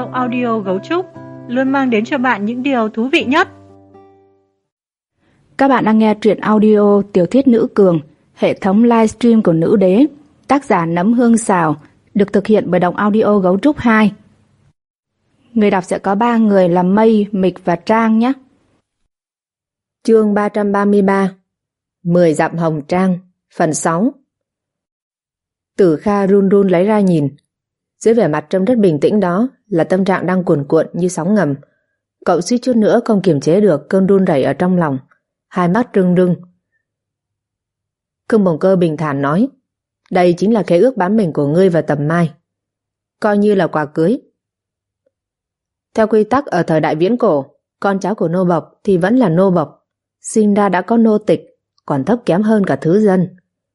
audio Gấu Trúc luôn mang đến cho bạn những điều thú vị nhất. Các bạn đang nghe truyện audio Tiểu thuyết nữ cường, hệ thống livestream của Nữ Đế, tác giả Nấm Hương Xào, được thực hiện bởi Đọc Audio Gấu Trúc 2. Người đọc sẽ có 3 người là Mây, Mịch và Trang nhé. Chương 333 10 dặm hồng trang, phần 6. Tử Kha run run lấy ra nhìn. Dưới vẻ mặt trông rất bình tĩnh đó là tâm trạng đang cuồn cuộn như sóng ngầm. Cậu suýt chút nữa không kiềm chế được cơn run rẩy ở trong lòng, hai mắt rưng rưng. Khương Bồng Cơ bình thản nói, đây chính là khế ước bán mình của ngươi và Tầm Mai, coi như là quà cưới. Theo quy tắc ở thời đại viễn cổ, con cháu của nô bộc thì vẫn là nô bộc, sinh ra đã có nô tịch, còn thấp kém hơn cả thứ dân.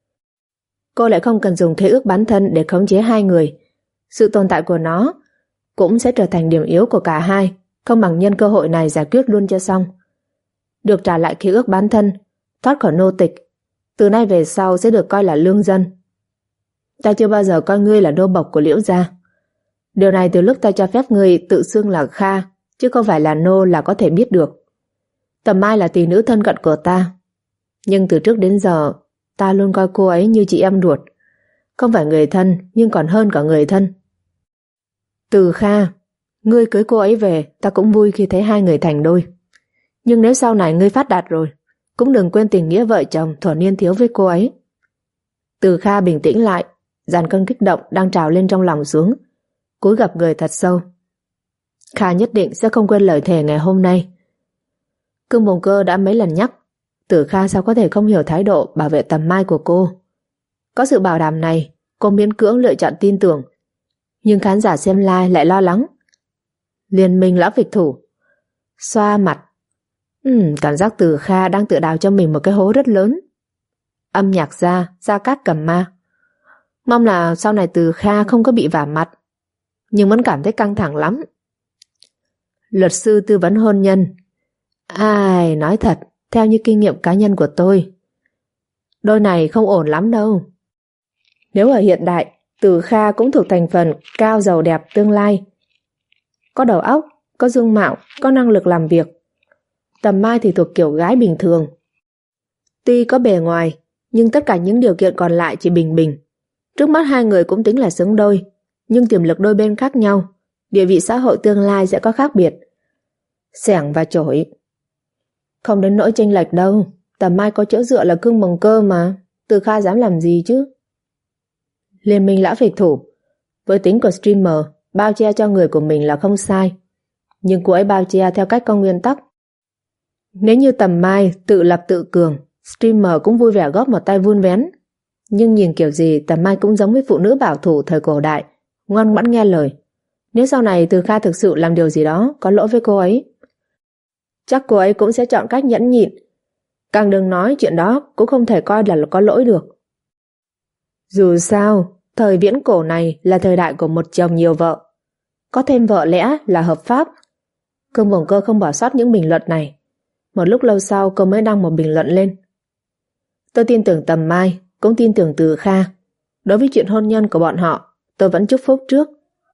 Cô lại không cần dùng khế ước bán thân để khống chế hai người. Sự tồn tại của nó cũng sẽ trở thành điểm yếu của cả hai, không bằng nhân cơ hội này giải quyết luôn cho xong. Được trả lại khế ước bán thân, thoát khỏi nô tịch, từ nay về sau sẽ được coi là lương dân. Ta chưa bao giờ coi ngươi là nô bộc của Liễu gia. Điều này từ lúc ta cho phép ngươi tự xưng là Kha, chứ không phải là nô là có thể biết được. Tầm Mai là tỷ nữ thân cận của ta, nhưng từ trước đến giờ ta luôn coi cô ấy như chị em ruột, không phải người thân nhưng còn hơn cả người thân. Từ Kha, ngươi cưới cô ấy về, ta cũng vui khi thấy hai người thành đôi. Nhưng nếu sau này ngươi phát đạt rồi, cũng đừng quên tình nghĩa vợ chồng thuở niên thiếu với cô ấy. Từ Kha bình tĩnh lại, dàn cơn kích động đang trào lên trong lòng xuống, cúi gập người thật sâu. Kha nhất định sẽ không quên lời thề ngày hôm nay. Khương Bồng Cơ đã mấy lần nhắc, Tử Kha sao có thể không hiểu thái độ bảo vệ Tầm Mai của cô. Có sự bảo đảm này, cô miễn cưỡng lựa chọn tin tưởng, nhưng khán giả xem live lại lo lắng. Liên minh lão phịch thủ, xoa mặt. Cảm giác Tử Kha đang tự đào cho mình một cái hố rất lớn. Âm nhạc Gia Cát Cầm Ma. Mong là sau này Tử Kha không có bị vả mặt, nhưng vẫn cảm thấy căng thẳng lắm. Luật sư tư vấn hôn nhân. Ai, nói thật, theo như kinh nghiệm cá nhân của tôi, đôi này không ổn lắm đâu. Nếu ở hiện đại, Tử Kha cũng thuộc thành phần cao giàu đẹp tương lai. Có đầu óc, có dung mạo, có năng lực làm việc. Tầm Mai thì thuộc kiểu gái bình thường. Tuy có bề ngoài, nhưng tất cả những điều kiện còn lại chỉ bình bình. Trước mắt hai người cũng tính là xứng đôi, nhưng tiềm lực đôi bên khác nhau, địa vị xã hội tương lai sẽ có khác biệt. Xẻng và chổi. Không đến nỗi chênh lệch đâu, Tầm Mai có chỗ dựa là Khương Bồng Cơ mà, Tử Kha dám làm gì chứ. Liên minh lão phịch thủ, với tính của streamer, bao che cho người của mình là không sai, nhưng cô ấy bao che theo cách có nguyên tắc. Nếu như Tầm Mai tự lập tự cường, streamer cũng vui vẻ góp một tay vun vén. Nhưng nhìn kiểu gì Tầm Mai cũng giống với phụ nữ bảo thủ thời cổ đại, ngoan ngoãn nghe lời. Nếu sau này Tử Kha thực sự làm điều gì đó có lỗi với cô ấy, chắc cô ấy cũng sẽ chọn cách nhẫn nhịn. Càng đừng nói chuyện đó cũng không thể coi là có lỗi được. Dù sao, thời viễn cổ này là thời đại của một chồng nhiều vợ. Có thêm vợ lẽ là hợp pháp. Khương Bồng Cơ không bỏ sót những bình luận này. Một lúc lâu sau cô mới đăng một bình luận lên. Tôi tin tưởng Tầm Mai, cũng tin tưởng Tử Kha. Đối với chuyện hôn nhân của bọn họ, tôi vẫn chúc phúc trước.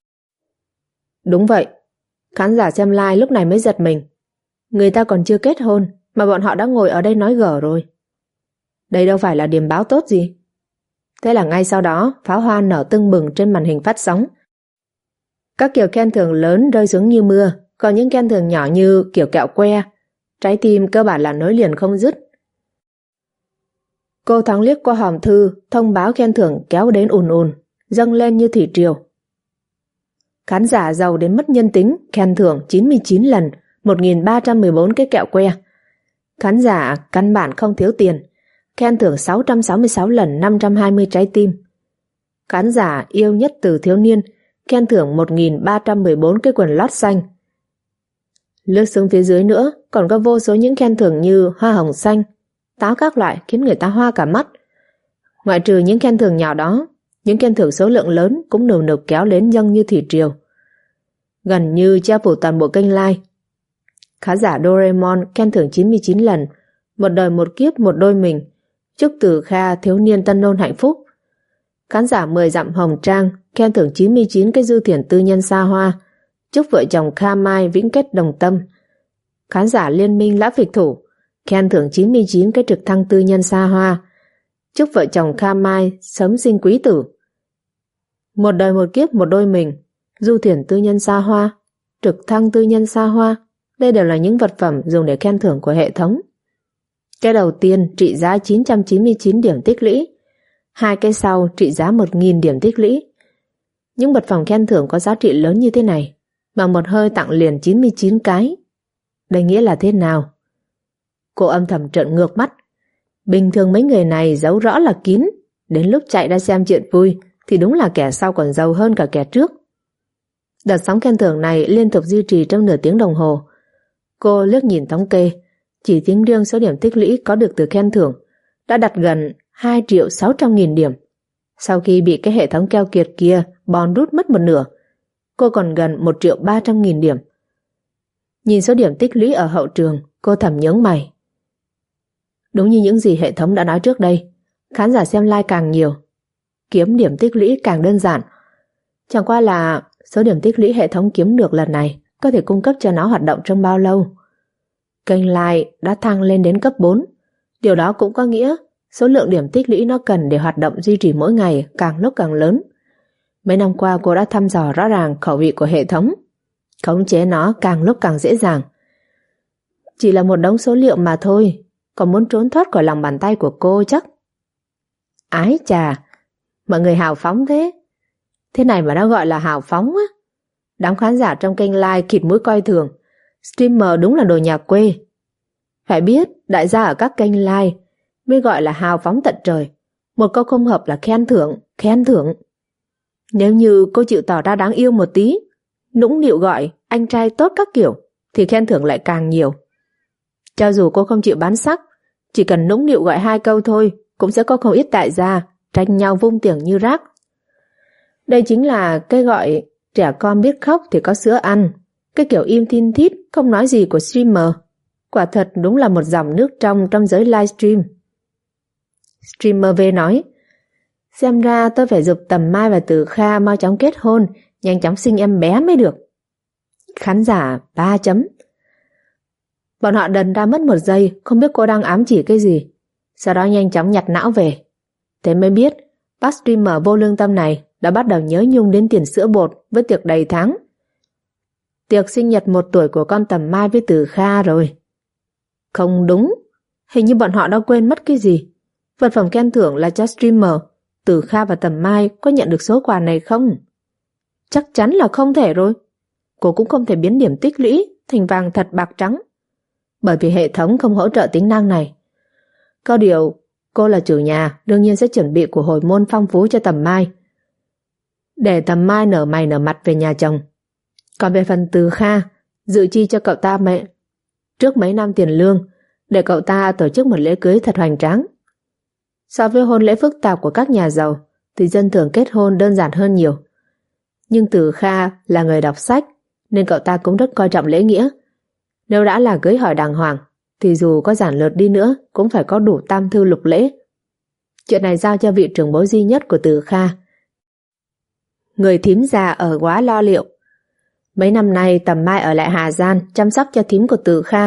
Đúng vậy. Khán giả xem live lúc này mới giật mình. Người ta còn chưa kết hôn mà bọn họ đã ngồi ở đây nói gở rồi. Đây đâu phải là điểm báo tốt gì. Thế là ngay sau đó pháo hoa nở tưng bừng trên màn hình phát sóng. Các kiểu khen thưởng lớn rơi xuống như mưa, còn những khen thưởng nhỏ như kiểu kẹo que, trái tim cơ bản là nối liền không dứt. Cô thoáng liếc qua hòm thư, thông báo khen thưởng kéo đến ùn ùn, dâng lên như thủy triều. Khán giả giàu đến mất nhân tính, khen thưởng 99 lần, 1.314 cái kẹo que. Khán giả căn bản không thiếu tiền, khen thưởng 666 lần 520 trái tim. Khán giả yêu nhất từ thiếu niên, khen thưởng 1.314 cái quần lót xanh. Lướt xuống phía dưới nữa, còn có vô số những khen thưởng như hoa hồng xanh, táo các loại khiến người ta hoa cả mắt. Ngoại trừ những khen thưởng nhỏ đó, những khen thưởng số lượng lớn cũng nườm nượp kéo đến dâng như thủy triều, gần như che phủ toàn bộ kênh live. Khán giả Doraemon khen thưởng 99 lần, một đời một kiếp một đôi mình, chúc Tử Kha thiếu niên tân nôn hạnh phúc. Khán giả 10 dặm hồng trang khen thưởng 99 cái dư thiển tư nhân xa hoa, chúc vợ chồng Kha Mai vĩnh kết đồng tâm. Khán giả Liên minh Lã Phịch Thủ khen thưởng 99 cái trực thăng tư nhân xa hoa, chúc vợ chồng Kha Mai sớm sinh quý tử. Một đời một kiếp một đôi mình, du thuyền tư nhân xa hoa, trực thăng tư nhân xa hoa, đây đều là những vật phẩm dùng để khen thưởng của hệ thống. Cái đầu tiên trị giá 999 điểm tích lũy, hai cái sau trị giá 1000 điểm tích lũy. Những vật phẩm khen thưởng có giá trị lớn như thế này mà một hơi tặng liền 99 cái. Đây nghĩa là thế nào? Cô âm thầm trợn ngược mắt. Bình thường mấy người này giấu rõ là kín, đến lúc chạy ra xem chuyện vui thì đúng là kẻ sau còn giàu hơn cả kẻ trước. Đợt sóng khen thưởng này liên tục duy trì trong nửa tiếng đồng hồ. Cô liếc nhìn thống kê, chỉ tính riêng số điểm tích lũy có được từ khen thưởng đã đạt gần 2.600.000 điểm. Sau khi bị cái hệ thống keo kiệt kia bòn rút mất một nửa, cô còn gần 1.300.000 điểm. Nhìn số điểm tích lũy ở hậu trường, cô thầm nhướng mày. Đúng như những gì hệ thống đã nói trước đây, khán giả xem live càng nhiều, kiếm điểm tích lũy càng đơn giản. Chẳng qua là số điểm tích lũy hệ thống kiếm được lần này có thể cung cấp cho nó hoạt động trong bao lâu. Kênh live đã thăng lên đến cấp 4. Điều đó cũng có nghĩa số lượng điểm tích lũy nó cần để hoạt động duy trì mỗi ngày càng lúc càng lớn. Mấy năm qua cô đã thăm dò rõ ràng khẩu vị của hệ thống, khống chế nó càng lúc càng dễ dàng. Chỉ là một đống số liệu mà thôi, còn muốn trốn thoát khỏi lòng bàn tay của cô chắc. Ái chà, mọi người hào phóng thế. Thế này mà nó gọi là hào phóng á. Đám khán giả trong kênh live khịt mũi coi thường. Streamer đúng là đồ nhà quê. Phải biết, đại gia ở các kênh live mới gọi là hào phóng tận trời. Một câu không hợp là khen thưởng, khen thưởng. Nếu như cô chịu tỏ ra đáng yêu một tí, nũng nịu gọi anh trai tốt các kiểu, thì khen thưởng lại càng nhiều. Cho dù cô không chịu bán sắc, chỉ cần nũng nịu gọi 2 câu thôi, cũng sẽ có không ít đại gia tranh nhau vung tiền như rác. Đây chính là cái gọi trẻ con biết khóc thì có sữa ăn, cái kiểu im thin thít không nói gì của streamer. Quả thật đúng là một dòng nước trong giới livestream. Streamer V nói, xem ra tôi phải giục Tầm Mai và Từ Kha mau chóng kết hôn, nhanh chóng sinh em bé mới được. Khán giả 3 chấm. Bọn họ đần ra mất một giây, không biết cô đang ám chỉ cái gì. Sau đó nhanh chóng nhặt não về. Thế mới biết, bác streamer vô lương tâm này đã bắt đầu nhớ nhung đến tiền sữa bột với tiệc đầy tháng. Tiệc sinh nhật 1 tuổi của con Tầm Mai với Từ Kha rồi. Không đúng, hình như bọn họ đã quên mất cái gì. Vật phẩm khen thưởng là cho streamer, Từ Kha và Tầm Mai có nhận được số quà này không? Chắc chắn là không thể rồi. Cô cũng không thể biến điểm tích lũy thành vàng thật bạc trắng, bởi vì hệ thống không hỗ trợ tính năng này. Có điều, cô là chủ nhà, đương nhiên sẽ chuẩn bị của hồi môn phong phú cho Tầm Mai, để Tầm Mai nở mày nở mặt về nhà chồng. Còn về phần Từ Kha, dự chi cho cậu ta trước mấy năm tiền lương, để cậu ta tổ chức một lễ cưới thật hoành tráng. So với hôn lễ phức tạp của các nhà giàu, thì dân thường kết hôn đơn giản hơn nhiều. Nhưng Từ Kha là người đọc sách, nên cậu ta cũng rất coi trọng lễ nghĩa. Nếu đã là cưới hỏi đàng hoàng, thì dù có giản lược đi nữa cũng phải có đủ tam thư lục lễ. Chuyện này giao cho vị trưởng bối duy nhất của Từ Kha, người thím già ở Quá lo liệu. Mấy năm nay Tầm Mai ở lại Hà Giang chăm sóc cho thím của Từ Kha.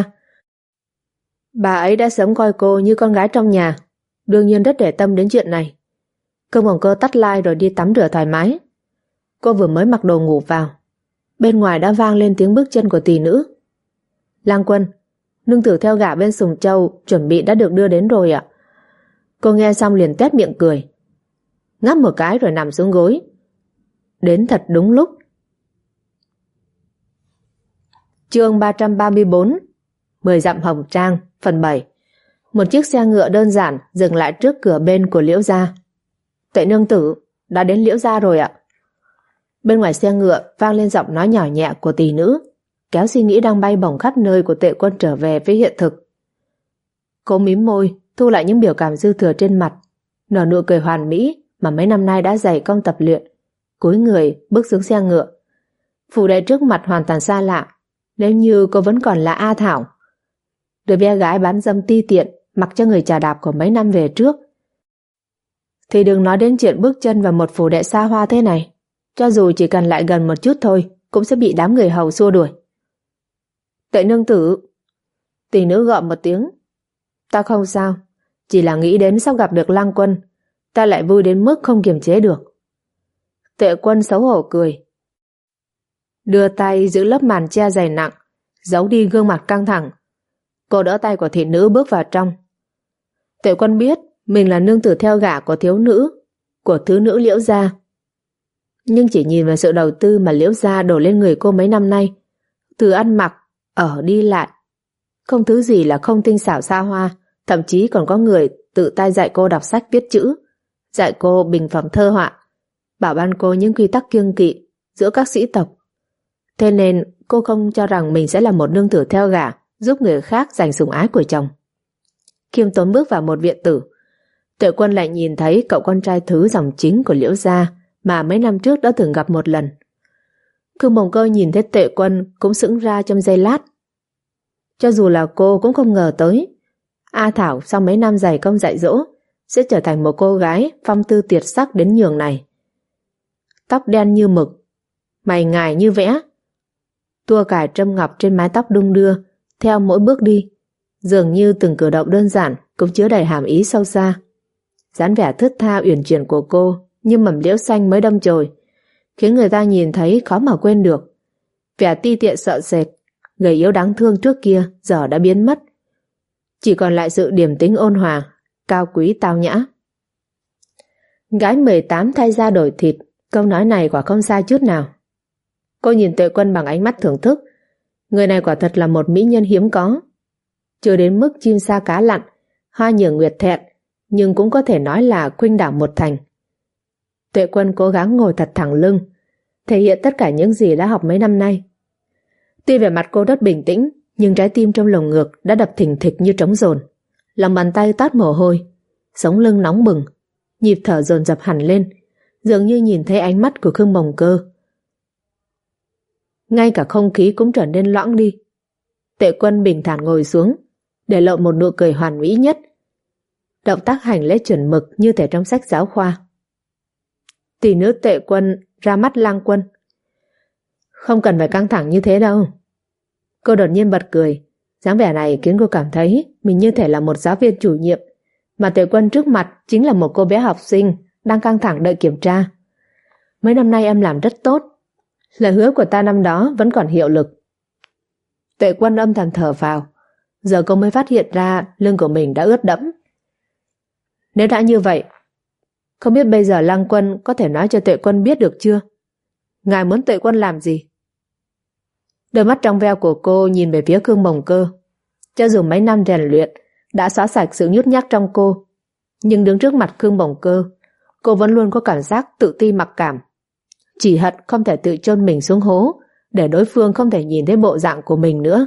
Bà ấy đã sớm coi cô như con gái trong nhà, đương nhiên rất để tâm đến chuyện này. Cơm của cô tắt live rồi đi tắm rửa thoải mái. Cô vừa mới mặc đồ ngủ vào, bên ngoài đã vang lên tiếng bước chân của tỷ nữ. Lang Quân, nương tử theo gả bên Sùng Châu chuẩn bị đã được đưa đến rồi ạ. Cô nghe xong liền tét miệng cười, ngáp một cái rồi nằm xuống gối. Đến thật đúng lúc. Chương 334, 10 dặm hồng trang, phần 7. Một chiếc xe ngựa đơn giản dừng lại trước cửa bên của Liễu gia. Tuệ nương tử, đã đến Liễu gia rồi ạ. Bên ngoài xe ngựa vang lên giọng nói nhỏ nhẹ của tỷ nữ, kéo suy nghĩ đang bay bổng khắp nơi của Tuệ Quân trở về với hiện thực. Cô mím môi, thu lại những biểu cảm dư thừa trên mặt, nở nụ cười hoàn mỹ mà mấy năm nay đã dày công tập luyện, cúi người bước xuống xe ngựa. Phủ đệ trước mặt hoàn toàn xa lạ, nếu như cô vẫn còn là A Thảo, đứa bé gái bán dâm ti tiện mặc cho người chà đạp của mấy năm về trước, thì đừng nói đến chuyện bước chân vào một phủ đệ xa hoa thế này. Cho dù chỉ cần lại gần một chút thôi, cũng sẽ bị đám người hầu xua đuổi. Tệ nương tử. Tỷ nữ gọi một tiếng. Ta không sao, chỉ là nghĩ đến sắp gặp được Lăng Quân, ta lại vui đến mức không kiềm chế được. Tệ Quân xấu hổ cười, đưa tay giữ lớp màn che dày nặng, giấu đi gương mặt căng thẳng. Cô đỡ tay của thị nữ bước vào trong. Tệ Quân biết mình là nương tử theo gả của thiếu nữ, của thứ nữ Liễu gia. Nhưng chỉ nhìn vào sự đầu tư mà Liễu gia đổ lên người cô mấy năm nay, từ ăn mặc, ở đi lại, không thứ gì là không tinh xảo xa hoa, thậm chí còn có người tự tay dạy cô đọc sách viết chữ, dạy cô bình phẩm thơ họa, bảo ban cô những quy tắc kiêng kỵ giữa các sĩ tộc. Thế nên cô không cho rằng mình sẽ là một nương tử theo gả, giúp người khác giành sủng ái của chồng. Khiêm tốn bước vào một viện tử, Tệ Quân lại nhìn thấy cậu con trai thứ dòng chính của Liễu gia mà mấy năm trước đã từng gặp một lần. Khương Bồng Cơ nhìn thấy Tệ Quân cũng sững ra trong giây lát. Cho dù là cô cũng không ngờ tới A Thảo sau mấy năm dày công dạy dỗ sẽ trở thành một cô gái phong tư tuyệt sắc đến nhường này. Tóc đen như mực, mày ngài như vẽ, tua cài trâm ngọc trên mái tóc đung đưa theo mỗi bước đi, dường như từng cử động đơn giản cũng chứa đầy hàm ý sâu xa. Dáng vẻ thướt tha uyển chuyển của cô như mầm liễu xanh mới đâm chồi, khiến người ta nhìn thấy khó mà quên được. Vẻ ti tiện sợ sệt, gầy yếu đáng thương trước kia giờ đã biến mất, chỉ còn lại sự điềm tĩnh ôn hòa, cao quý tao nhã. Gái 18 thay da đổi thịt, câu nói này quả không sai chút nào. Cô nhìn Tệ Quân bằng ánh mắt thưởng thức. Người này quả thật là một mỹ nhân hiếm có, chưa đến mức chim sa cá lặn, hoa nhường nguyệt thẹn, nhưng cũng có thể nói là khuynh đảo một thành. Tệ Quân cố gắng ngồi thật thẳng lưng, thể hiện tất cả những gì đã học mấy năm nay. Tuy vẻ mặt cô rất bình tĩnh, nhưng trái tim trong lồng ngực đã đập thình thịch như trống dồn. Lòng bàn tay toát mồ hôi, sống lưng nóng bừng, nhịp thở dồn dập hẳn lên, dường như nhìn thấy ánh mắt của Khương Bồng Cơ. Ngay cả không khí cũng trở nên loãng đi. Tệ Quân bình thản ngồi xuống, để lộ một nụ cười hoàn mỹ nhất. Động tác hành lễ chuẩn mực như thể trong sách giáo khoa. Tỷ nữ Tệ Quân ra mắt Lang Quân. Không cần phải căng thẳng như thế đâu. Cô đột nhiên bật cười. Dáng vẻ này khiến cô cảm thấy mình như thể là một giáo viên chủ nhiệm, mà Tệ Quân trước mặt chính là một cô bé học sinh đang căng thẳng đợi kiểm tra. Mấy năm nay em làm rất tốt, lời hứa của ta năm đó vẫn còn hiệu lực. Tệ Quân âm thầm thở phào. Giờ cô mới phát hiện ra lưng của mình đã ướt đẫm. Nếu đã như vậy, không biết bây giờ Lăng Quân có thể nói cho Tệ Quân biết được chưa? Ngài muốn Tệ Quân làm gì? Đôi mắt trong veo của cô nhìn về phía Khương Bồng Cơ. Cho dù mấy năm rèn luyện đã xóa sạch sự nhút nhát trong cô, nhưng đứng trước mặt Khương Bồng Cơ, cô vẫn luôn có cảm giác tự ti mặc cảm. Chỉ hận không thể tự chôn mình xuống hố, để đối phương không thể nhìn thấy bộ dạng của mình nữa.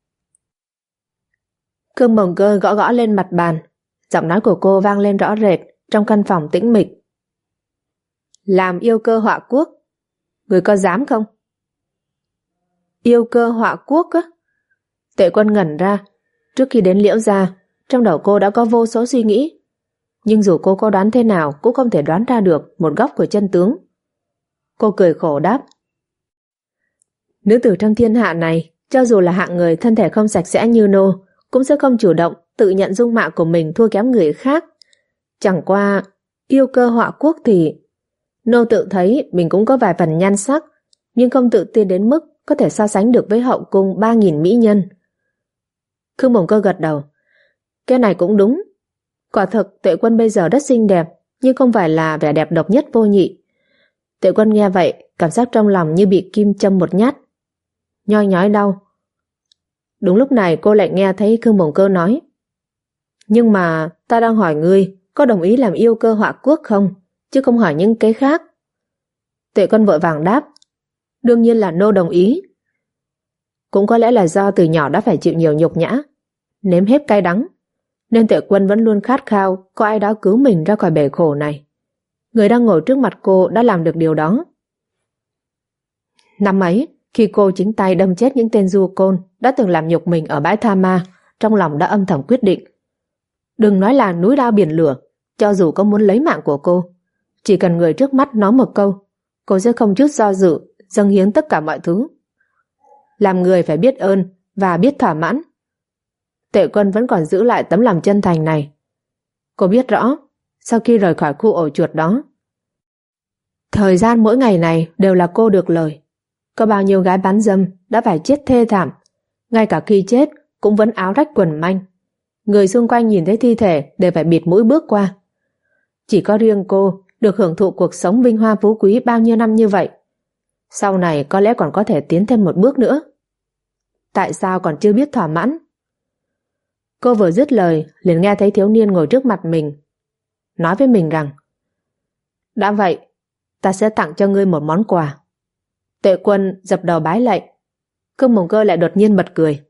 Khương Bồng Cơ gõ gõ lên mặt bàn, giọng nói của cô vang lên rõ rệt trong căn phòng tĩnh mịch. Làm yêu cơ họa quốc, người có dám không? Yêu cơ họa quốc á? Tệ Quân ngẩn ra. Trước khi đến Liễu gia, trong đầu cô đã có vô số suy nghĩ, nhưng dù cô có đoán thế nào cũng không thể đoán ra được một góc của chân tướng. Cô cười khổ đáp. Nữ tử trong thiên hạ này, cho dù là hạng người thân thể không sạch sẽ như nô, cũng sẽ không chủ động tự nhận dung mạo của mình thua kém người khác. Chẳng qua yêu cơ họa quốc thì nô tự thấy mình cũng có vài phần nhan sắc, nhưng không tự tin đến mức có thể so sánh được với hậu cung 3.000 mỹ nhân. Khương Bồng Cơ gật đầu. Cái này cũng đúng. Quả thực Tệ Quân bây giờ rất xinh đẹp, nhưng không phải là vẻ đẹp độc nhất vô nhị. Tệ Quân nghe vậy, cảm giác trong lòng như bị kim châm một nhát, nhoi nhói đau. Đúng lúc này cô lại nghe thấy Khương Bồng Cơ nói. Nhưng mà ta đang hỏi ngươi có đồng ý làm yêu cơ họa quốc không, chứ không hỏi những cái khác. Tệ Quân vội vàng đáp. Đương nhiên là nô đồng ý. Cũng có lẽ là do từ nhỏ đã phải chịu nhiều nhục nhã, nếm hết cay đắng, nên Tệ Quân vẫn luôn khát khao có ai đó cứu mình ra khỏi bể khổ này. Người đang ngồi trước mặt cô đã làm được điều đó. Năm ấy, khi cô chính tay đâm chết những tên du côn đã từng làm nhục mình ở bãi Tha Ma, trong lòng đã âm thầm quyết định. Đừng nói là núi đao biển lửa, cho dù có muốn lấy mạng của cô, chỉ cần người trước mắt nói một câu, cô sẽ không chút do dự dâng hiến tất cả mọi thứ. Làm người phải biết ơn và biết thỏa mãn. Tệ Quân vẫn còn giữ lại tấm lòng chân thành này. Cô biết rõ, sau khi rời khỏi khu ổ chuột đó, thời gian mỗi ngày này đều là cô được lời. Có bao nhiêu gái bán dâm đã phải chết thê thảm, ngay cả khi chết cũng vẫn áo rách quần manh. Người xung quanh nhìn thấy thi thể đều phải bịt mũi bước qua. Chỉ có riêng cô được hưởng thụ cuộc sống vinh hoa phú quý bao nhiêu năm như vậy. Sau này có lẽ còn có thể tiến thêm một bước nữa. Tại sao còn chưa biết thỏa mãn? Cô vừa dứt lời liền nghe thấy thiếu niên ngồi trước mặt mình nói với mình rằng: đã vậy, ta sẽ tặng cho ngươi một món quà. Tệ Quân dập đầu bái lạy. Khương Mồng Cơ lại đột nhiên bật cười.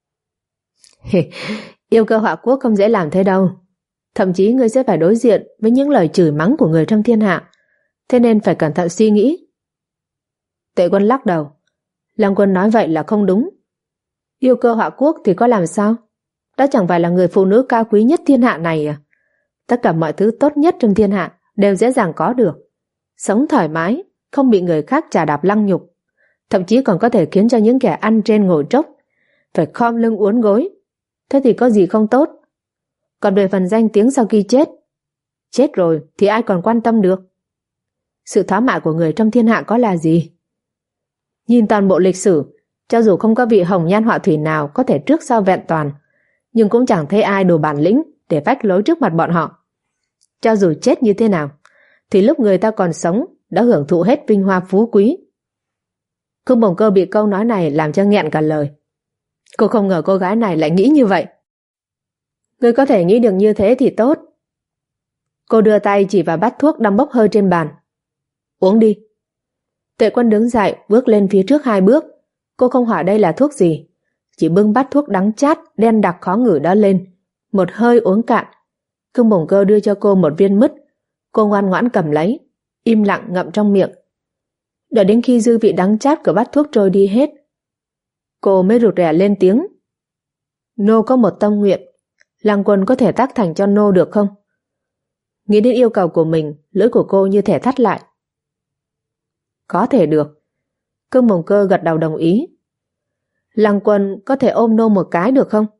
Yêu cơ họa quốc không dễ làm thế đâu. Thậm chí ngươi sẽ phải đối diện với những lời chửi mắng của người trong thiên hạ, thế nên phải cẩn thận suy nghĩ. Tệ Quân lắc đầu. Lăng Quân nói vậy là không đúng. Yêu cơ họa quốc thì có làm sao? Đã chẳng phải là người phụ nữ cao quý nhất thiên hạ này à? Tất cả mọi thứ tốt nhất trong thiên hạ đều dễ dàng có được. Sống thoải mái, không bị người khác chà đạp lăng nhục, thậm chí còn có thể khiến cho những kẻ ăn trên ngồi trốc phải khom lưng uốn gối. Thế thì có gì không tốt? Còn về phần danh tiếng sau khi chết rồi thì ai còn quan tâm được? Sự thỏa mãn của người trong thiên hạ có là gì? Nhìn toàn bộ lịch sử, cho dù không có vị hồng nhan họa thủy nào có thể trước sau vẹn toàn, nhưng cũng chẳng thấy ai đủ bản lĩnh để vách lối trước mặt bọn họ. Cho dù chết như thế nào, thì lúc người ta còn sống đã hưởng thụ hết vinh hoa phú quý. Khương Mồng Cơ bị câu nói này làm cho nghẹn cả lời. Cô không ngờ cô gái này lại nghĩ như vậy. Ngươi có thể nghĩ được như thế thì tốt. Cô đưa tay chỉ vào bát thuốc đang bốc hơi trên bàn. Uống đi. Tệ Quân đứng dậy bước lên phía trước 2 bước. Cô không hỏi đây là thuốc gì, chỉ bưng bát thuốc đắng chát đen đặc khó ngửi đó lên, một hơi uống cạn. Khương Mồng Cơ đưa cho cô một viên mứt. Cô ngoan ngoãn cầm lấy, im lặng ngậm trong miệng. Đợi đến khi dư vị đắng chát của bát thuốc trôi đi hết, cô mới rụt rè lên tiếng. Nô có một tâm nguyện, Lăng Quân có thể tác thành cho nô được không? Nghĩ đến yêu cầu của mình, lưỡi của cô như thể thắt lại. Có thể được. Khương Mồng Cơ gật đầu đồng ý. Lăng Quân có thể ôm nô một cái được không?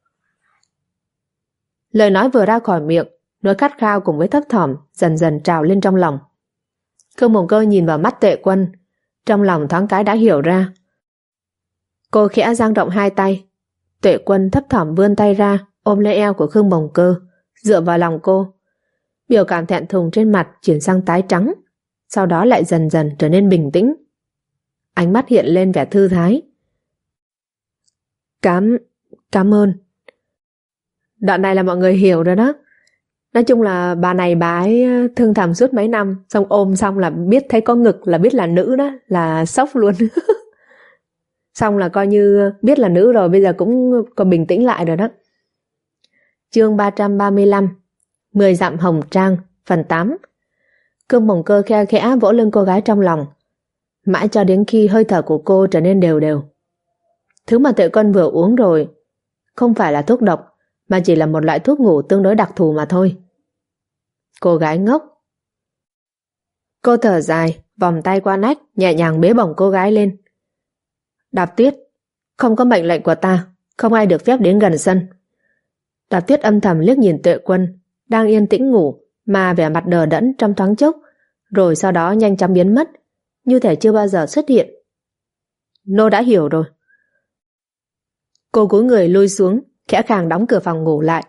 Lời nói vừa ra khỏi miệng, nỗi khát khao cùng với thấp thỏm dần dần trào lên trong lòng. Khương Mồng Cơ nhìn vào mắt Tệ Quân, trong lòng thoáng cái đã hiểu ra. Cô khẽ dang rộng 2 tay. Tệ Quân thấp thỏm vươn tay ra ôm lấy eo của Khương Mồng Cơ, dựa vào lòng cô. Biểu cảm thẹn thùng trên mặt chuyển sang tái trắng, sau đó lại dần dần trở nên bình tĩnh. Ánh mắt hiện lên vẻ thư thái. Cảm ơn. Đoạn này là mọi người hiểu rồi đó. Nói chung là bà này bà ấy thương thầm suốt mấy năm, xong ôm xong là biết thấy có ngực là biết là nữ đó, là sốc luôn. Xong là coi như biết là nữ rồi, bây giờ cũng còn bình tĩnh lại rồi đó. Chương 335, 10 dặm hồng trang, phần 8. Khương Mồng Cơ khe khẽ vỗ lưng cô gái trong lòng, mãi cho đến khi hơi thở của cô trở nên đều đều. Thứ mà Tệ Quân vừa uống rồi không phải là thuốc độc, mà chỉ là một loại thuốc ngủ tương đối đặc thù mà thôi. Cô gái ngốc. Cô thở dài, vòng tay qua nách, nhẹ nhàng bế bổng cô gái lên. Đạp Tuyết, không có mệnh lệnh của ta, không ai được phép đến gần sân. Đạp Tuyết âm thầm liếc nhìn Tệ Quân đang yên tĩnh ngủ mà vẻ mặt đờ đẫn trong thoáng chốc, rồi sau đó nhanh chóng biến mất, như thể chưa bao giờ xuất hiện. Nô đã hiểu rồi. Cô cúi người lui xuống, khẽ khàng đóng cửa phòng ngủ lại.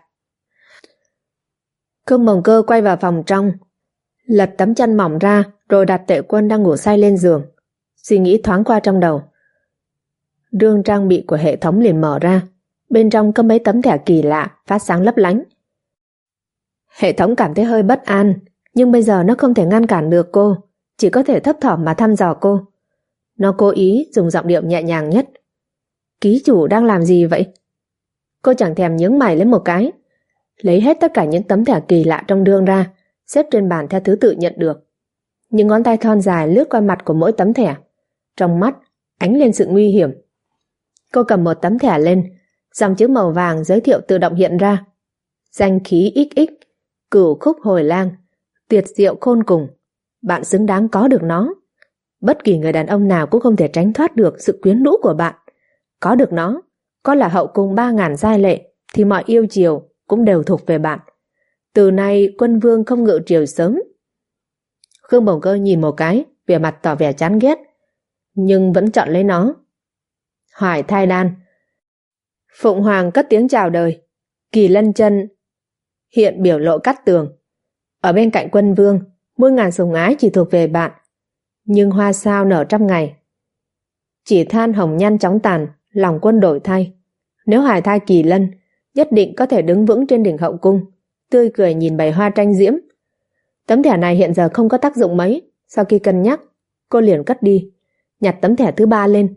Khương Mồng Cơ quay vào phòng trong, lật tấm chăn mỏng ra rồi đặt Tệ Quân đang ngủ say lên giường. Suy nghĩ thoáng qua trong đầu. Rương trang bị của hệ thống liền mở ra, bên trong có mấy tấm thẻ kỳ lạ phát sáng lấp lánh. Hệ thống cảm thấy hơi bất an, nhưng bây giờ nó không thể ngăn cản được cô, chỉ có thể thấp thỏm mà thăm dò cô. Nó cố ý dùng giọng điệu nhẹ nhàng nhất. Ký chủ đang làm gì vậy? Cô chẳng thèm nhướng mày lên một cái, lấy hết tất cả những tấm thẻ kỳ lạ trong rương ra, xếp trên bàn theo thứ tự nhận được. Những ngón tay thon dài lướt qua mặt của mỗi tấm thẻ, trong mắt ánh lên sự nguy hiểm. Cô cầm một tấm thẻ lên, dòng chữ màu vàng giới thiệu tự động hiện ra. Danh khí XX, cửu khúc hồi lang, tuyệt diệu khôn cùng, bạn xứng đáng có được nó. Bất kỳ người đàn ông nào cũng không thể tránh thoát được sự quyến rũ của bạn. Có được nó, có là hậu cung 3.000 giai lệ, thì mọi yêu chiều cũng đều thuộc về bạn. Từ nay quân vương không ngự triều sớm. Khương Bồng Cơ nhìn một cái, vẻ mặt tỏ vẻ chán ghét, nhưng vẫn chọn lấy nó. Hoài thai đan. Phụng Hoàng cất tiếng chào đời. Kỳ Lân Chân hiện biểu lộ cắt tường. Ở bên cạnh quân vương, muôn ngàn sủng ái chỉ thuộc về bạn. Nhưng hoa sao nở trăm ngày. Chỉ than hồng nhan chóng tàn, lòng quân đổi thay. Nếu hoài thai Kỳ Lân, nhất định có thể đứng vững trên đỉnh hậu cung, tươi cười nhìn bầy hoa tranh diễm. Tấm thẻ này hiện giờ không có tác dụng mấy. Sau khi cân nhắc, cô liền cất đi, nhặt tấm thẻ thứ 3 lên.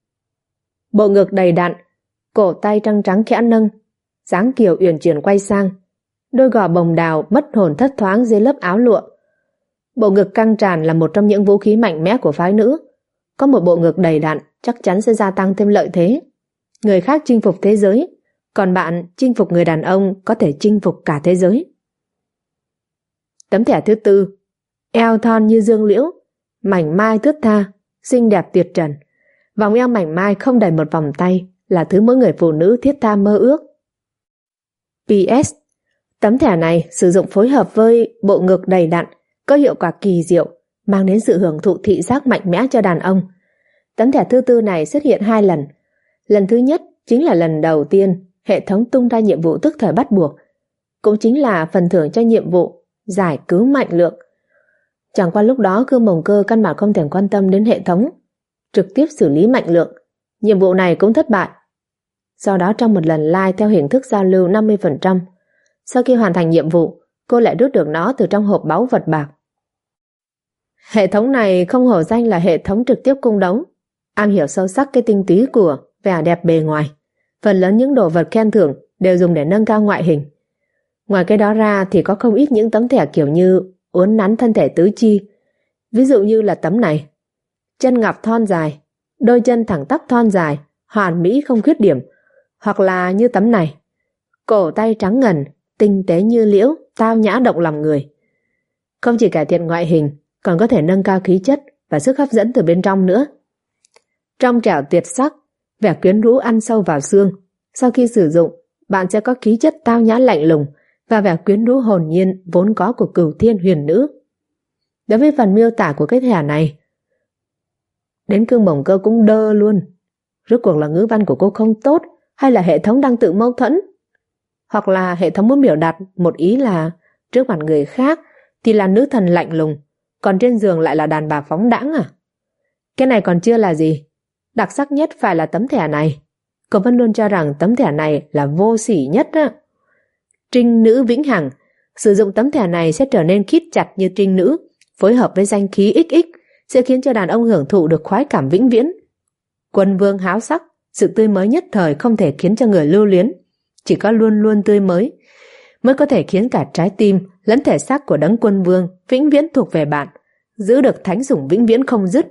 Bộ ngực đầy đặn, cổ tay trắng trắng khẽ nâng, dáng kiều uyển chuyển quay sang, đôi gò bồng đào mất hồn thất thoáng dưới lớp áo lụa. Bộ ngực căng tràn là một trong những vũ khí mạnh mẽ của phái nữ. Có một bộ ngực đầy đặn chắc chắn sẽ gia tăng thêm lợi thế. Người khác chinh phục thế giới, còn bạn chinh phục người đàn ông có thể chinh phục cả thế giới. Tấm thẻ thứ 4, eo thon như dương liễu, mảnh mai thướt tha, xinh đẹp tuyệt trần. Vòng eo mảnh mai không đầy một vòng tay, là thứ mỗi người phụ nữ thiết tha mơ ước. PS. Tấm thẻ này sử dụng phối hợp với bộ ngực đầy đặn, có hiệu quả kỳ diệu, mang đến sự hưởng thụ thị giác mạnh mẽ cho đàn ông. Tấm thẻ thứ 4 này xuất hiện 2 lần. Lần thứ nhất chính là lần đầu tiên hệ thống tung ra nhiệm vụ tức thời bắt buộc, cũng chính là phần thưởng cho nhiệm vụ giải cứu Mạnh Lượng. Chẳng qua lúc đó Khương Bồng Cơ căn bản không thèm quan tâm đến hệ thống, trực tiếp xử lý Mạnh Lượng. Nhiệm vụ này cũng thất bại. Sau đó trong một lần live theo hình thức giao lưu 50%, sau khi hoàn thành nhiệm vụ, cô lại rút được nó từ trong hộp báu vật bạc. Hệ thống này không hổ danh là hệ thống trực tiếp cung đấu, am hiểu sâu sắc cái tinh túy của vẻ đẹp bề ngoài. Phần lớn những đồ vật khen thưởng đều dùng để nâng cao ngoại hình. Ngoài cái đó ra thì có không ít những tấm thẻ kiểu như uốn nắn thân thể tứ chi. Ví dụ như là tấm này, chân ngọc thon dài, đôi chân thẳng tắp thon dài, hoàn mỹ không khuyết điểm. Hoặc là như tấm này, cổ tay trắng ngần, tinh tế như liễu, tao nhã động lòng người. Không chỉ cải thiện ngoại hình, còn có thể nâng cao khí chất và sức hấp dẫn từ bên trong nữa. Trong trẻo tuyệt sắc, vẻ quyến rũ ăn sâu vào xương. Sau khi sử dụng, bạn sẽ có khí chất tao nhã lạnh lùng và vẻ quyến rũ hồn nhiên vốn có của Cửu Thiên Huyền Nữ. Đối với phần miêu tả của cái thẻ này, đến Khương Bồng Cơ cũng đơ luôn. Rốt cuộc là ngữ văn của cô không tốt, hay là hệ thống đang tự mâu thuẫn? Hoặc là hệ thống muốn biểu đạt một ý là trước mặt người khác thì là nữ thần lạnh lùng, còn trên giường lại là đàn bà phóng đãng à? Cái này còn chưa là gì. Đặc sắc nhất phải là tấm thẻ này. Cô vẫn luôn cho rằng tấm thẻ này là vô sỉ nhất á. Trinh nữ vĩnh hằng. Sử dụng tấm thẻ này sẽ trở nên khít chặt như trinh nữ, phối hợp với danh khí XX sẽ khiến cho đàn ông hưởng thụ được khoái cảm vĩnh viễn. Quân vương háo sắc, sự tươi mới nhất thời không thể khiến cho người lưu luyến. Chỉ có luôn luôn tươi mới mới có thể khiến cả trái tim lẫn thể xác của đấng quân vương vĩnh viễn thuộc về bạn, giữ được thánh sủng vĩnh viễn không dứt.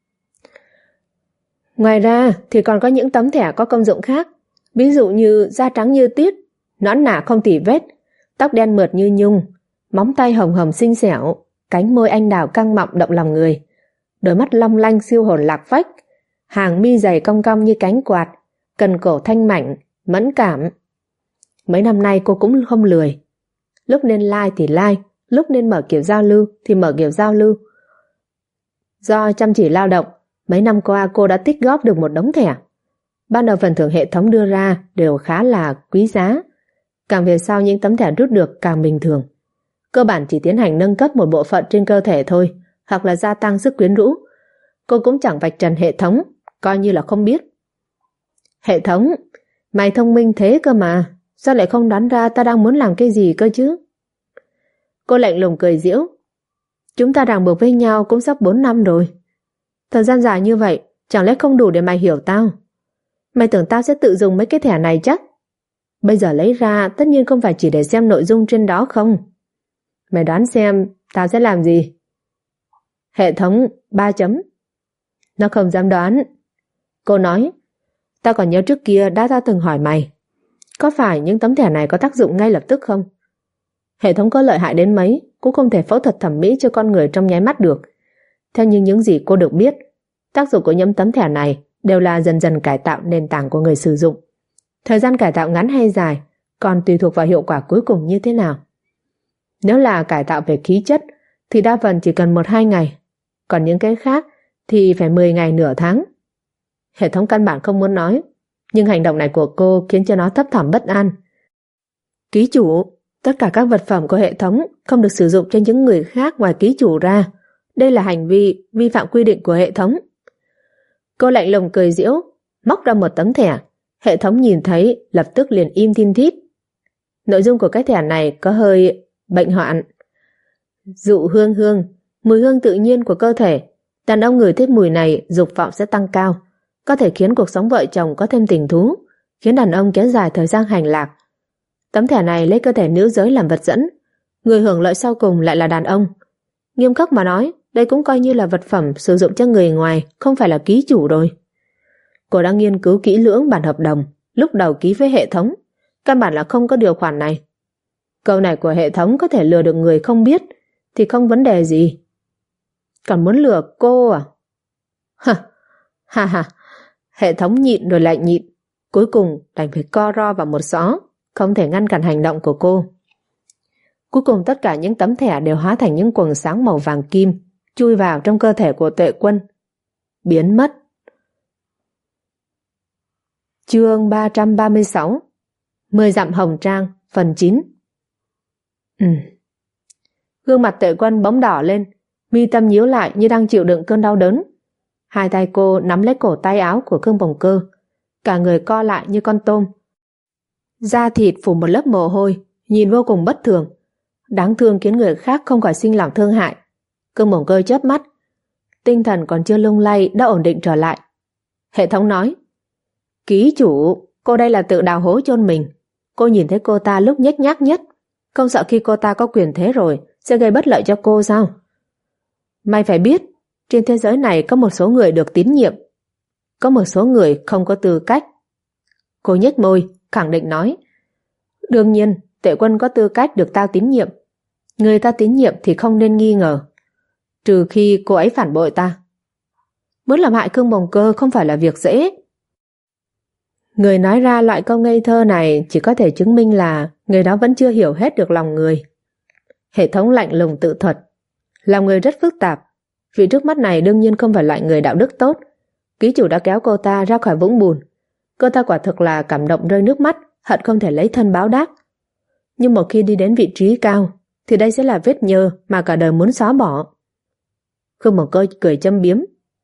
Ngoài ra thì còn có những tấm thẻ có công dụng khác, ví dụ như da trắng như tuyết, nõn nà không tì vết, tóc đen mượt như nhung, móng tay hồng hồng xinh xẻo, cánh môi anh đào căng mọng động lòng người, đôi mắt long lanh siêu hồn lạc phách, hàng mi dày cong cong như cánh quạt, cần cổ thanh mảnh, mẫn cảm. Mấy năm nay cô cũng không lười. Lúc nên like thì like, lúc nên mở kiểu giao lưu thì mở kiểu giao lưu. Do chăm chỉ lao động, mấy năm qua cô đã tích góp được một đống thẻ. Ban đầu phần thưởng hệ thống đưa ra đều khá là quý giá. Càng về sau những tấm thẻ rút được càng bình thường. Cơ bản chỉ tiến hành nâng cấp một bộ phận trên cơ thể thôi, hoặc là gia tăng sức quyến rũ. Cô cũng chẳng vạch trần hệ thống, coi như là không biết. Hệ thống, mày thông minh thế cơ mà, sao lại không đoán ra ta đang muốn làm cái gì cơ chứ? Cô lạnh lùng cười giễu. Chúng ta ràng buộc với nhau cũng sắp 4 năm rồi. Thời gian dài như vậy, chẳng lẽ không đủ để mày hiểu tao? Mày tưởng tao sẽ tự dùng mấy cái thẻ này chắc? Bây giờ lấy ra tất nhiên không phải chỉ để xem nội dung trên đó không. Mày đoán xem tao sẽ làm gì? Hệ thống 3 chấm. Nó không dám đoán. Cô nói, tao còn nhớ trước kia đã từng hỏi mày, có phải những tấm thẻ này có tác dụng ngay lập tức không? Hệ thống có lợi hại đến mấy cũng không thể phẫu thuật thẩm mỹ cho con người trong nháy mắt được. Theo như những gì cô được biết, tác dụng của những tấm thẻ này đều là dần dần cải tạo nền tảng của người sử dụng. Thời gian cải tạo ngắn hay dài còn tùy thuộc vào hiệu quả cuối cùng như thế nào. Nếu là cải tạo về khí chất thì đa phần chỉ cần 1-2 ngày, còn những cái khác thì phải 10 ngày nửa tháng. Hệ thống căn bản không muốn nói, nhưng hành động này của cô khiến cho nó thấp thỏm bất an. Ký chủ, tất cả các vật phẩm của hệ thống không được sử dụng cho những người khác ngoài ký chủ ra. Đây là hành vi vi phạm quy định của hệ thống. Cô lạnh lùng cười giễu, móc ra một tấm thẻ. Hệ thống nhìn thấy lập tức liền im thin thít. Nội dung của cái thẻ này có hơi bệnh hoạn. Dụ hương hương, mùi hương tự nhiên của cơ thể. Đàn ông ngửi thấy mùi này dục vọng sẽ tăng cao, có thể khiến cuộc sống vợ chồng có thêm tình thú, khiến đàn ông kéo dài thời gian hành lạc. Tấm thẻ này lấy cơ thể nữ giới làm vật dẫn, người hưởng lợi sau cùng lại là đàn ông. Nghiêm khắc mà nói, đây cũng coi như là vật phẩm sử dụng cho người ngoài, không phải là ký chủ rồi. Cô đã nghiên cứu kỹ lưỡng bản hợp đồng lúc đầu ký với hệ thống, căn bản là không có điều khoản này. Câu này của hệ thống có thể lừa được người không biết thì không vấn đề gì. Còn muốn lừa cô à? Ha ha, hệ thống nhịn rồi lại nhịn, cuối cùng đành phải co ro vào một xó, không thể ngăn cản hành động của cô. Cuối cùng tất cả những tấm thẻ đều hóa thành những quầng sáng màu vàng kim, chui vào trong cơ thể của Tuệ Quân, biến mất. Chương 336 10 dặm hồng trang, phần 9. Gương mặt Tuệ Quân bỗng đỏ lên, mi tâm nhíu lại như đang chịu đựng cơn đau đớn. Hai tay cô nắm lấy cổ tay áo của Khương Bồng Cơ, cả người co lại như con tôm. Da thịt phủ một lớp mồ hôi, nhìn vô cùng bất thường, đáng thương khiến người khác không khỏi sinh lòng thương hại. Khương Bồng Cơ chớp mắt, tinh thần còn chưa lung lay đã ổn định trở lại. Hệ thống nói: Ký chủ, cô đây là tự đào hố chôn mình. Cô nhìn thấy cô ta lúc nhếch nhác nhất, không sợ khi cô ta có quyền thế rồi sẽ gây bất lợi cho cô sao? Mày phải biết, trên thế giới này có một số người được tín nhiệm, có một số người không có tư cách. Cô nhếch môi, khẳng định nói: Đương nhiên, Tuệ Quân có tư cách được tao tín nhiệm. Người ta tín nhiệm thì không nên nghi ngờ, trừ khi cô ấy phản bội ta. Muốn làm hại Khương Bồng Cơ không phải là việc dễ. Người nói ra loại câu ngây thơ này chỉ có thể chứng minh là người đó vẫn chưa hiểu hết được lòng người. Hệ thống lạnh lùng tự thuật: Lòng người rất phức tạp, vị trước mắt này đương nhiên không phải loại người đạo đức tốt. Ký chủ đã kéo cô ta ra khỏi vũng bùn. Cô ta quả thực là cảm động rơi nước mắt, hận không thể lấy thân báo đáp. Nhưng một khi đi đến vị trí cao thì đây sẽ là vết nhơ mà cả đời muốn xóa bỏ. Khương Bồng Cơ cười châm biếm: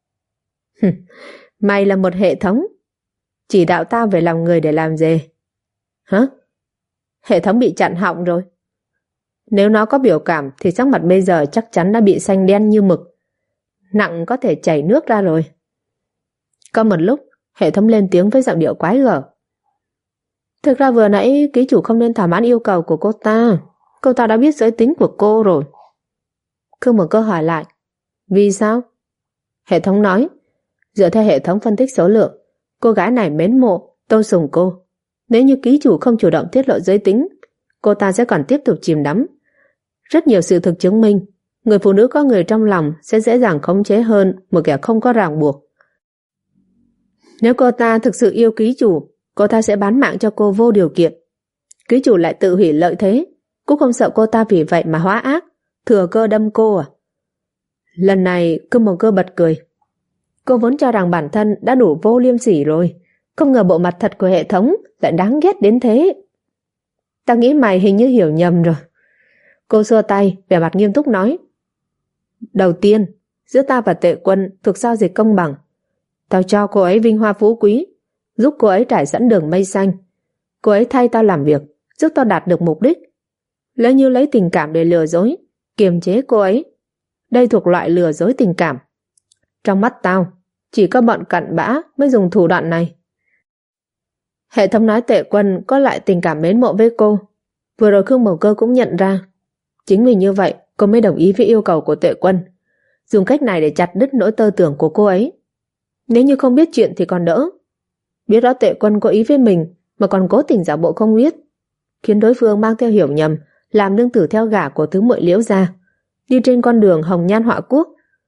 Mày là một hệ thống, chỉ đạo tao về lòng người để làm gì? Hả? Hệ thống bị chặn họng rồi. Nếu nó có biểu cảm thì sắc mặt bây giờ chắc chắn đã bị xanh đen như mực, nặng có thể chảy nước ra rồi. Có một lúc, hệ thống lên tiếng với giọng điệu quái gở: Thực ra vừa nãy ký chủ không nên thỏa mãn yêu cầu của cô ta. Cô ta đã biết giới tính của cô rồi. Khương Bồng Cơ hỏi lại: Vì sao? Hệ thống nói: Dựa theo hệ thống phân tích số lượng, cô gái này mến mộ, tôn sùng cô. Nếu như ký chủ không chủ động tiết lộ giới tính, cô ta sẽ còn tiếp tục chìm đắm. Rất nhiều sự thực chứng minh, người phụ nữ có người trong lòng sẽ dễ dàng khống chế hơn một kẻ không có ràng buộc. Nếu cô ta thực sự yêu ký chủ, cô ta sẽ bán mạng cho cô vô điều kiện. Ký chủ lại tự hủy lợi thế, cũng không sợ cô ta vì vậy mà hóa ác, thừa cơ đâm cô à? Lần này Khương Bồng Cơ bật cười. Cô vốn cho rằng bản thân đã đủ vô liêm sỉ rồi, không ngờ bộ mặt thật của hệ thống lại đáng ghét đến thế. Ta nghĩ mày hình như hiểu nhầm rồi. Cô xua tay, vẻ mặt nghiêm túc nói: Đầu tiên, giữa ta và Tuệ Quân thuộc giao dịch công bằng. Tao cho cô ấy vinh hoa phú quý, giúp cô ấy trải sẵn đường mây xanh. Cô ấy thay tao làm việc, giúp tao đạt được mục đích. Nếu như lấy tình cảm để lừa dối, kiềm chế cô ấy, đây thuộc loại lừa dối tình cảm. Trong mắt tao, chỉ có bọn cặn bã mới dùng thủ đoạn này. Hệ thống nói Tuệ Quân có lại tình cảm mến mộ với cô. Vừa rồi Khương Bồng Cơ cũng nhận ra. Chính vì như vậy, cô mới đồng ý với yêu cầu của Tuệ Quân, dùng cách này để chặt đứt nỗi tơ tưởng của cô ấy. Nếu như không biết chuyện thì còn đỡ. Biết rõ Tuệ Quân có ý với mình mà còn cố tình giả bộ không biết, khiến đối phương mang theo hiểu nhầm, làm nương tử theo gả của tứ muội Liễu gia, đi trên con đường hồng nhan họa quốc.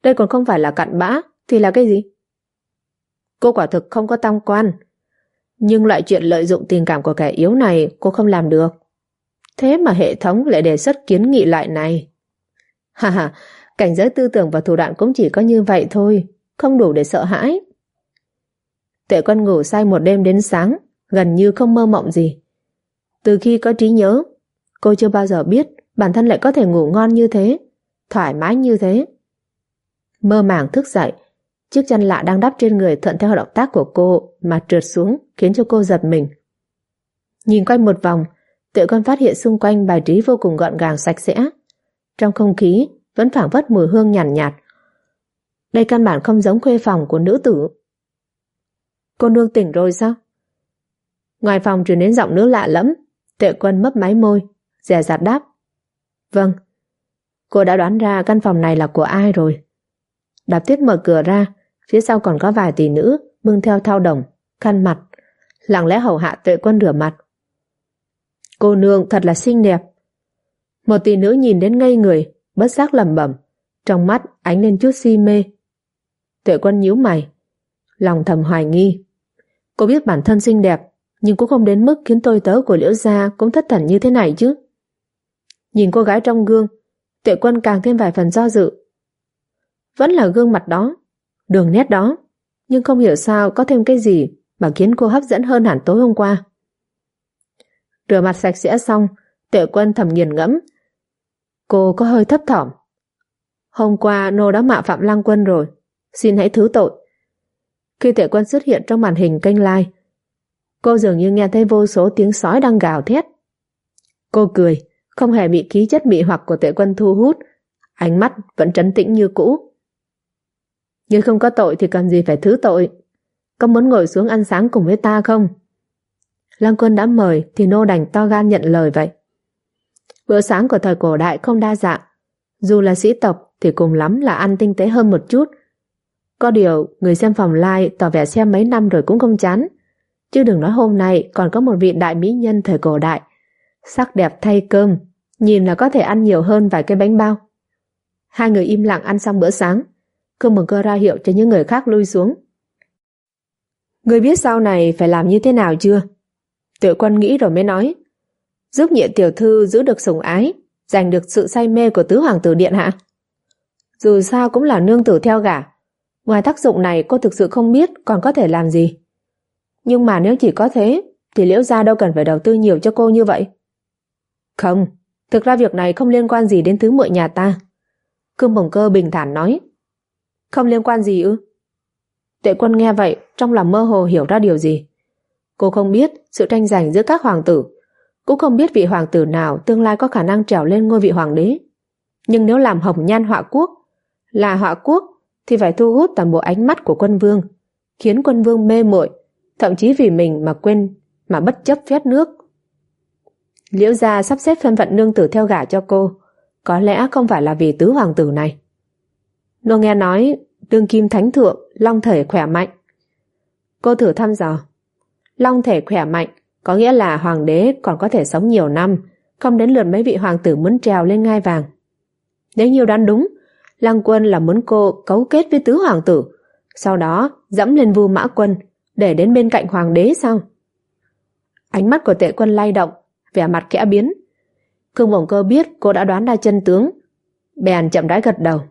Đây còn không phải là cặn bã, thì là cái gì? Cô quả thực không có tam quan. Nhưng loại chuyện lợi dụng tình cảm của kẻ yếu này cô không làm được. Thế mà hệ thống lại đề xuất kiến nghị loại này. Ha ha, cảnh giới tư tưởng và thủ đoạn cũng chỉ có như vậy thôi, không đủ để sợ hãi. Tuệ Quân ngủ say một đêm đến sáng, gần như không mơ mộng gì. Từ khi có trí nhớ, cô chưa bao giờ biết bản thân lại có thể ngủ ngon như thế, thoải mái như thế. Mơ màng thức dậy, chiếc chăn lạ đang đắp trên người thuận theo động tác của cô mà trượt xuống, khiến cho cô giật mình. Nhìn quanh một vòng, Tuệ Quân phát hiện xung quanh bài trí vô cùng gọn gàng sạch sẽ. Trong không khí vẫn phảng phất mùi hương nhàn nhạt. Đây căn bản không giống khuê phòng của nữ tử. Cô nương tỉnh rồi sao? Ngoài phòng truyền đến giọng nữ lạ lẫm. Tuệ Quân mấp máy môi, dè dặt đáp. Vâng. Cô đã đoán ra căn phòng này là của ai rồi. Đạp Tuyết mở cửa ra, phía sau còn có vài tỷ nữ bưng theo thao đồng, khăn mặt, lặng lẽ hầu hạ Tuệ Quân rửa mặt. Cô nương thật là xinh đẹp. Một tỷ nữ nhìn đến ngây người, bất giác lẩm bẩm, trong mắt ánh lên chút si mê. Tuệ Quân nhíu mày, lòng thầm hoài nghi. Cô biết bản thân xinh đẹp, nhưng cũng không đến mức khiến tôi tớ của Liễu gia cũng thất thần như thế này chứ. Nhìn cô gái trong gương, Tuệ Quân càng thêm vài phần do dự. Vẫn là gương mặt đó, đường nét đó, nhưng không hiểu sao có thêm cái gì mà khiến cô hấp dẫn hơn hẳn tối hôm qua. Rửa mặt sạch sẽ xong, Tuệ Quân thầm nghiền ngẫm. Cô có hơi thấp thỏm. Hôm qua nô đã mạo phạm Lăng Quân rồi, xin hãy thứ tội. Khi Tuệ Quân xuất hiện trong màn hình kênh live, cô dường như nghe thấy vô số tiếng sói đang gào thét. Cô cười, không hề bị khí chất mị hoặc của Tuệ Quân thu hút, ánh mắt vẫn trấn tĩnh như cũ. Nhưng không có tội thì cần gì phải thứ tội. Có muốn ngồi xuống ăn sáng cùng với ta không? Lăng Quân đã mời thì nô đành to gan nhận lời vậy. Bữa sáng của thời cổ đại không đa dạng, dù là sĩ tộc thì cùng lắm là ăn tinh tế hơn một chút. Có điều người xem phòng live tỏ vẻ xem mấy năm rồi cũng không chán. Chứ đừng nói hôm nay còn có một vị đại mỹ nhân thời cổ đại, sắc đẹp thay cơm, nhìn là có thể ăn nhiều hơn vài cái bánh bao. Hai người im lặng ăn xong bữa sáng, Khương Mừng Cơ ra hiệu cho những người khác lui xuống. Ngươi biết sau này phải làm như thế nào chưa? Tuệ Quân nghĩ rồi mới nói. Giúp Nhị tiểu thư giữ được sủng ái, giành được sự say mê của tứ hoàng tử điện hạ. Dù sao cũng là nương tử theo gả, ngoài tác dụng này cô thực sự không biết còn có thể làm gì. Nhưng mà nếu chỉ có thế thì Liễu gia đâu cần phải đầu tư nhiều cho cô như vậy. Không, thực ra việc này không liên quan gì đến tứ muội nhà ta. Khương Mừng Cơ bình thản nói. Không liên quan gì ư? Tuệ Quân nghe vậy trong lòng mơ hồ hiểu ra điều gì. Cô không biết sự tranh giành giữa các hoàng tử, cũng không biết vị hoàng tử nào tương lai có khả năng trèo lên ngôi vị hoàng đế. Nhưng nếu làm hồng nhan họa quốc, là họa quốc, thì phải thu hút toàn bộ ánh mắt của quân vương, khiến quân vương mê muội, thậm chí vì mình mà quên, mà bất chấp phép nước. Liễu gia sắp xếp thân phận nương tử theo gả cho cô, có lẽ không phải là vì tứ hoàng tử này. Nô nghe nói đương kim thánh thượng long thể khỏe mạnh. Cô thử thăm dò. Long thể khỏe mạnh có nghĩa là hoàng đế còn có thể sống nhiều năm, không đến lượt mấy vị hoàng tử muốn trèo lên ngai vàng. Nếu như đoán đúng, Lăng Quân là muốn cô cấu kết với tứ hoàng tử, sau đó dẫm lên Vu Mã Quân để đến bên cạnh hoàng đế sao? Ánh mắt của Tuệ Quân lay động, vẻ mặt khẽ biến. Khương Mộng Cơ biết cô đã đoán ra chân tướng, bèn chậm rãi gật đầu.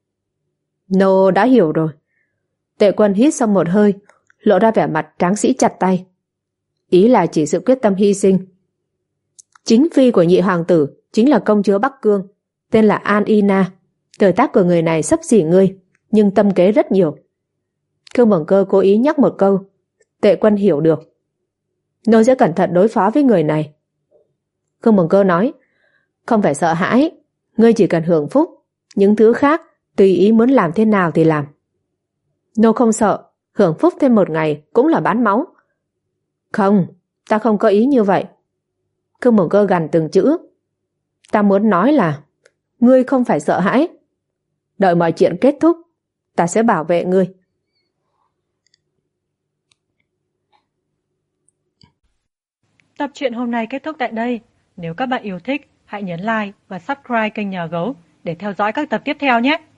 Nô đã hiểu rồi. Tuệ Quân hít xong một hơi, lộ ra vẻ mặt tráng sĩ chặt tay. Ý là chỉ sự quyết tâm hy sinh. Chính phi của nhị hoàng tử chính là công chúa Bắc Cương, tên là An Ina. Tuổi tác của người này xấp xỉ ngươi, nhưng tâm kế rất nhiều. Khương Mộng Cơ cố ý nhắc một câu, Tuệ Quân hiểu được. Nô sẽ cẩn thận đối phó với người này. Khương Mộng Cơ nói, không phải sợ hãi, ngươi chỉ cần hưởng phúc, những thứ khác tùy ý muốn làm thế nào thì làm. Nô không sợ, hưởng phúc thêm một ngày cũng là bán máu. Không, ta không có ý như vậy. Khương Mộng Cơ gằn từng chữ. Ta muốn nói là ngươi không phải sợ hãi. Đợi mọi chuyện kết thúc, ta sẽ bảo vệ ngươi. Tập truyện hôm nay kết thúc tại đây. Nếu các bạn yêu thích, hãy nhấn like và subscribe kênh Nhà Gấu để theo dõi các tập tiếp theo nhé.